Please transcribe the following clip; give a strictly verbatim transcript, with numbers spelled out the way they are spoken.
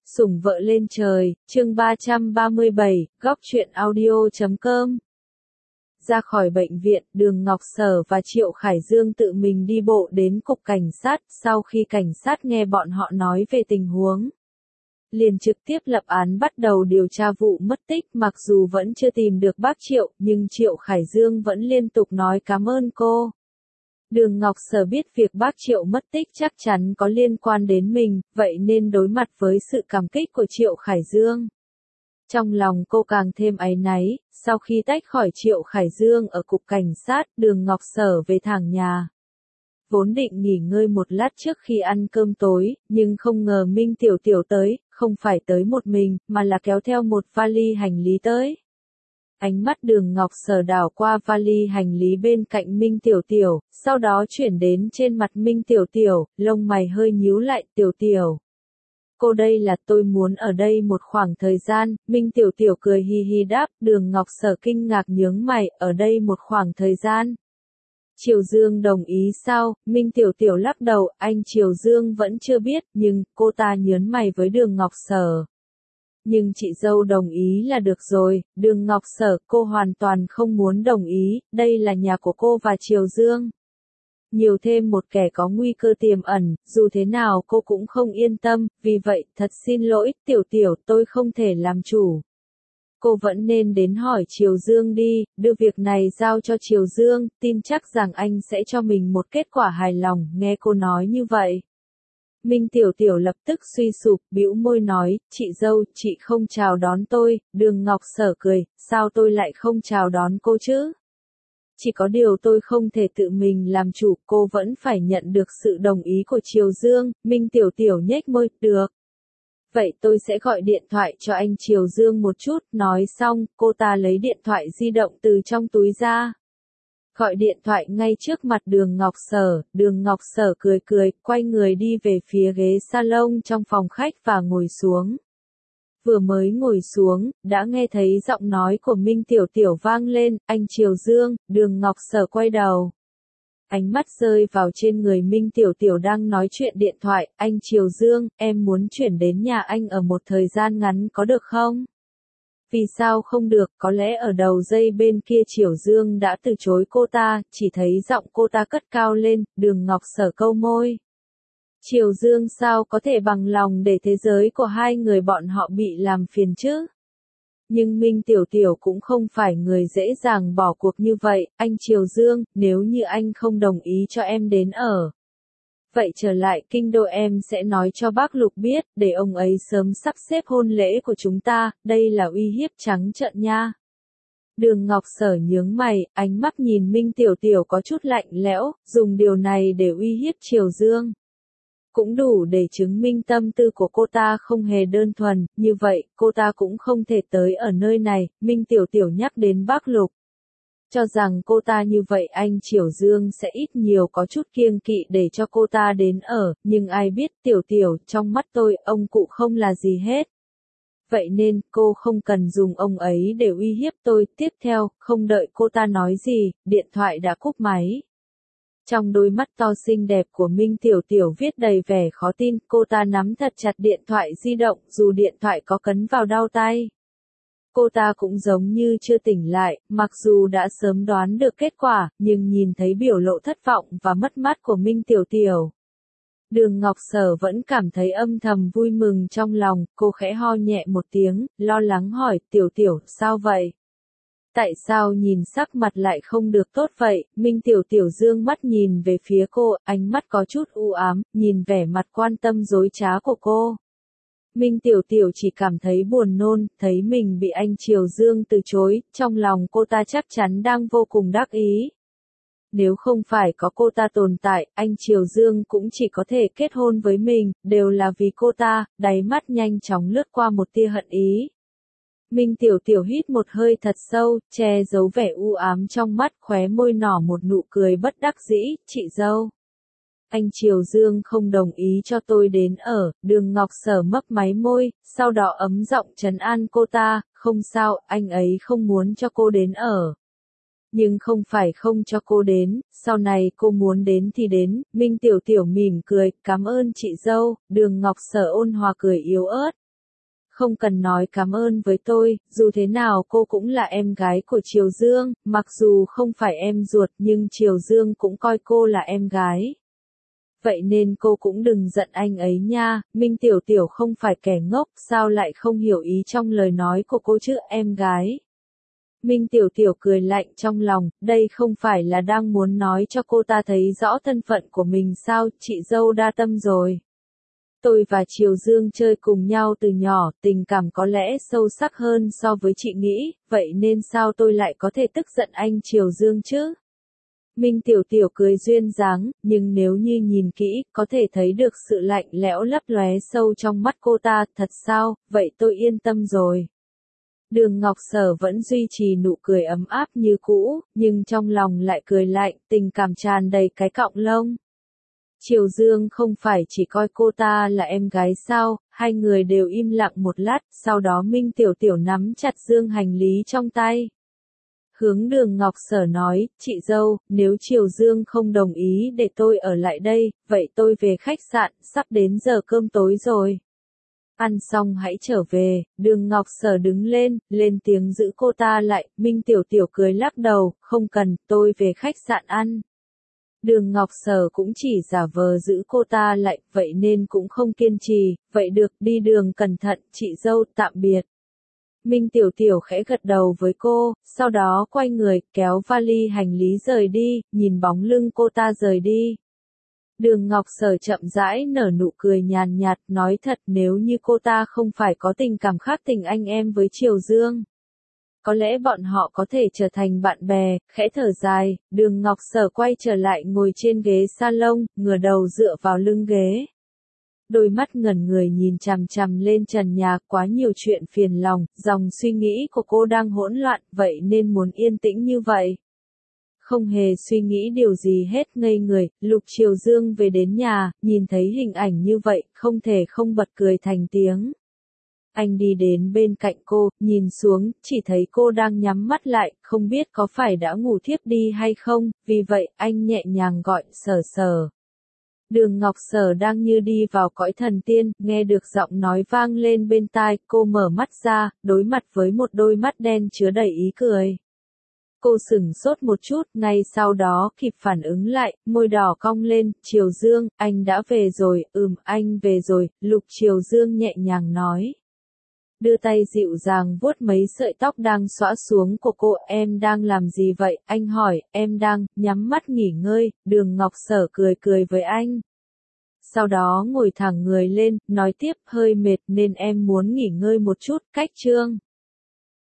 Sủng vợ lên trời, chương ba trăm ba mươi bảy, góc truyện audio chấm com. Ra khỏi bệnh viện, Đường Ngọc Sở và Triệu Khải Dương tự mình đi bộ đến cục cảnh sát, sau khi cảnh sát nghe bọn họ nói về tình huống. Liền trực tiếp lập án bắt đầu điều tra vụ mất tích, mặc dù vẫn chưa tìm được bác Triệu, nhưng Triệu Khải Dương vẫn liên tục nói cảm ơn cô. Đường Ngọc Sở biết việc bác Triệu mất tích chắc chắn có liên quan đến mình, vậy nên đối mặt với sự cảm kích của Triệu Khải Dương. Trong lòng cô càng thêm áy náy, sau khi tách khỏi Triệu Khải Dương ở cục cảnh sát, Đường Ngọc Sở về thẳng nhà. Vốn định nghỉ ngơi một lát trước khi ăn cơm tối, nhưng không ngờ Minh Tiểu Tiểu tới, không phải tới một mình, mà là kéo theo một vali hành lý tới. Ánh mắt Đường Ngọc Sở đảo qua vali hành lý bên cạnh Minh Tiểu Tiểu, sau đó chuyển đến trên mặt Minh Tiểu Tiểu, lông mày hơi nhíu lại. Tiểu Tiểu, cô đây là tôi muốn ở đây một khoảng thời gian. Minh Tiểu Tiểu cười hi hi đáp. Đường Ngọc Sở kinh ngạc nhướng mày, ở đây một khoảng thời gian. Triều Dương đồng ý sao? Minh Tiểu Tiểu lắc đầu, anh Triều Dương vẫn chưa biết, nhưng cô ta nhớn mày với Đường Ngọc Sở. Nhưng chị dâu đồng ý là được rồi. Đường Ngọc Sở, cô hoàn toàn không muốn đồng ý, đây là nhà của cô và Triều Dương. Nhiều thêm một kẻ có nguy cơ tiềm ẩn, dù thế nào cô cũng không yên tâm, vì vậy, thật xin lỗi, Tiểu Tiểu, tôi không thể làm chủ. Cô vẫn nên đến hỏi Triều Dương đi, đưa việc này giao cho Triều Dương, tin chắc rằng anh sẽ cho mình một kết quả hài lòng. Nghe cô nói như vậy, Minh Tiểu Tiểu lập tức suy sụp, bĩu môi nói, chị dâu, chị không chào đón tôi. Đường Ngọc Sở cười, sao tôi lại không chào đón cô chứ? Chỉ có điều tôi không thể tự mình làm chủ, cô vẫn phải nhận được sự đồng ý của Triều Dương. Minh Tiểu Tiểu nhếch môi, được. Vậy tôi sẽ gọi điện thoại cho anh Triều Dương một chút. Nói xong, cô ta lấy điện thoại di động từ trong túi ra. Gọi điện thoại ngay trước mặt Đường Ngọc Sở. Đường Ngọc Sở cười cười, quay người đi về phía ghế salon trong phòng khách và ngồi xuống. Vừa mới ngồi xuống, đã nghe thấy giọng nói của Minh Tiểu Tiểu vang lên, anh Triều Dương. Đường Ngọc Sở quay đầu. Ánh mắt rơi vào trên người Minh Tiểu Tiểu đang nói chuyện điện thoại, anh Triều Dương, em muốn chuyển đến nhà anh ở một thời gian ngắn có được không? Vì sao không được? Có lẽ ở đầu dây bên kia Triều Dương đã từ chối cô ta, chỉ thấy giọng cô ta cất cao lên. Đường Ngọc Sở câu môi. Triều Dương sao có thể bằng lòng để thế giới của hai người bọn họ bị làm phiền chứ? Nhưng Minh Tiểu Tiểu cũng không phải người dễ dàng bỏ cuộc như vậy. Anh Triều Dương, nếu như anh không đồng ý cho em đến ở, vậy trở lại kinh đô em sẽ nói cho bác Lục biết, để ông ấy sớm sắp xếp hôn lễ của chúng ta. Đây là uy hiếp trắng trợn nha. Đường Ngọc Sở nhướng mày, ánh mắt nhìn Minh Tiểu Tiểu có chút lạnh lẽo, dùng điều này để uy hiếp Triều Dương. Cũng đủ để chứng minh tâm tư của cô ta không hề đơn thuần, như vậy, cô ta cũng không thể tới ở nơi này. Minh Tiểu Tiểu nhắc đến bác Lục. Cho rằng cô ta như vậy anh Triều Dương sẽ ít nhiều có chút kiêng kỵ để cho cô ta đến ở, nhưng ai biết Tiểu Tiểu, trong mắt tôi, ông cụ không là gì hết. Vậy nên, cô không cần dùng ông ấy để uy hiếp tôi. Tiếp theo, không đợi cô ta nói gì, điện thoại đã cúp máy. Trong đôi mắt to xinh đẹp của Minh Tiểu Tiểu viết đầy vẻ khó tin, cô ta nắm thật chặt điện thoại di động, dù điện thoại có cấn vào đau tay. Cô ta cũng giống như chưa tỉnh lại, mặc dù đã sớm đoán được kết quả, nhưng nhìn thấy biểu lộ thất vọng và mất mát của Minh Tiểu Tiểu. Đường Ngọc Sở vẫn cảm thấy âm thầm vui mừng trong lòng, cô khẽ ho nhẹ một tiếng, lo lắng hỏi, Tiểu Tiểu, sao vậy? Tại sao nhìn sắc mặt lại không được tốt vậy? Minh Tiểu Tiểu dương mắt nhìn về phía cô, ánh mắt có chút u ám, nhìn vẻ mặt quan tâm dối trá của cô. Minh Tiểu Tiểu chỉ cảm thấy buồn nôn, thấy mình bị anh Triều Dương từ chối, trong lòng cô ta chắc chắn đang vô cùng đắc ý. Nếu không phải có cô ta tồn tại, anh Triều Dương cũng chỉ có thể kết hôn với mình, đều là vì cô ta. Đáy mắt nhanh chóng lướt qua một tia hận ý. Minh Tiểu Tiểu hít một hơi thật sâu, che giấu vẻ u ám trong mắt, khóe môi nở một nụ cười bất đắc dĩ, chị dâu. Anh Triều Dương không đồng ý cho tôi đến ở. Đường Ngọc Sở mấp máy môi, sau đó ấm giọng trấn an cô ta, không sao, anh ấy không muốn cho cô đến ở. Nhưng không phải không cho cô đến, sau này cô muốn đến thì đến. Minh Tiểu Tiểu mỉm cười, cảm ơn chị dâu. Đường Ngọc Sở ôn hòa cười yếu ớt. Không cần nói cảm ơn với tôi, dù thế nào cô cũng là em gái của Triều Dương, mặc dù không phải em ruột nhưng Triều Dương cũng coi cô là em gái. Vậy nên cô cũng đừng giận anh ấy nha, Minh Tiểu Tiểu không phải kẻ ngốc, sao lại không hiểu ý trong lời nói của cô chứ, em gái. Minh Tiểu Tiểu cười lạnh trong lòng, đây không phải là đang muốn nói cho cô ta thấy rõ thân phận của mình sao, chị dâu đa tâm rồi. Tôi và Triều Dương chơi cùng nhau từ nhỏ, tình cảm có lẽ sâu sắc hơn so với chị nghĩ, vậy nên sao tôi lại có thể tức giận anh Triều Dương chứ? Minh Tiểu Tiểu cười duyên dáng, nhưng nếu như nhìn kỹ, có thể thấy được sự lạnh lẽo lấp lóe sâu trong mắt cô ta, thật sao, vậy tôi yên tâm rồi. Đường Ngọc Sở vẫn duy trì nụ cười ấm áp như cũ, nhưng trong lòng lại cười lạnh, tình cảm tràn đầy cái cọng lông. Triều Dương không phải chỉ coi cô ta là em gái sao, hai người đều im lặng một lát, sau đó Minh Tiểu Tiểu nắm chặt dương hành lý trong tay. Hướng Đường Ngọc Sở nói, chị dâu, nếu Triều Dương không đồng ý để tôi ở lại đây, vậy tôi về khách sạn, sắp đến giờ cơm tối rồi. Ăn xong hãy trở về, Đường Ngọc Sở đứng lên, lên tiếng giữ cô ta lại, Minh Tiểu Tiểu cười lắc đầu, không cần, tôi về khách sạn ăn. Đường Ngọc Sở cũng chỉ giả vờ giữ cô ta lại, vậy nên cũng không kiên trì, vậy được, đi đường cẩn thận, chị dâu, tạm biệt. Minh Tiểu Tiểu khẽ gật đầu với cô, sau đó quay người, kéo vali hành lý rời đi, nhìn bóng lưng cô ta rời đi. Đường Ngọc Sở chậm rãi nở nụ cười nhàn nhạt, nói thật nếu như cô ta không phải có tình cảm khác tình anh em với Triều Dương. Có lẽ bọn họ có thể trở thành bạn bè, khẽ thở dài, Đường Ngọc Sở quay trở lại ngồi trên ghế salon, ngửa đầu dựa vào lưng ghế. Đôi mắt ngẩn người nhìn chằm chằm lên trần nhà, quá nhiều chuyện phiền lòng, dòng suy nghĩ của cô đang hỗn loạn, vậy nên muốn yên tĩnh như vậy. Không hề suy nghĩ điều gì hết ngây người, Lục Triều Dương về đến nhà, nhìn thấy hình ảnh như vậy, không thể không bật cười thành tiếng. Anh đi đến bên cạnh cô, nhìn xuống, chỉ thấy cô đang nhắm mắt lại, không biết có phải đã ngủ thiếp đi hay không, vì vậy, anh nhẹ nhàng gọi, Sở Sở. Đường Ngọc Sở đang như đi vào cõi thần tiên, nghe được giọng nói vang lên bên tai, cô mở mắt ra, đối mặt với một đôi mắt đen chứa đầy ý cười. Cô sửng sốt một chút, ngay sau đó kịp phản ứng lại, môi đỏ cong lên, Triều Dương, anh đã về rồi, ừm, anh về rồi, Lục Triều Dương nhẹ nhàng nói. Đưa tay dịu dàng vuốt mấy sợi tóc đang xõa xuống của cô, em đang làm gì vậy, anh hỏi, em đang, nhắm mắt nghỉ ngơi, Đường Ngọc Sở cười cười với anh. Sau đó ngồi thẳng người lên, nói tiếp, hơi mệt nên em muốn nghỉ ngơi một chút, cách chương.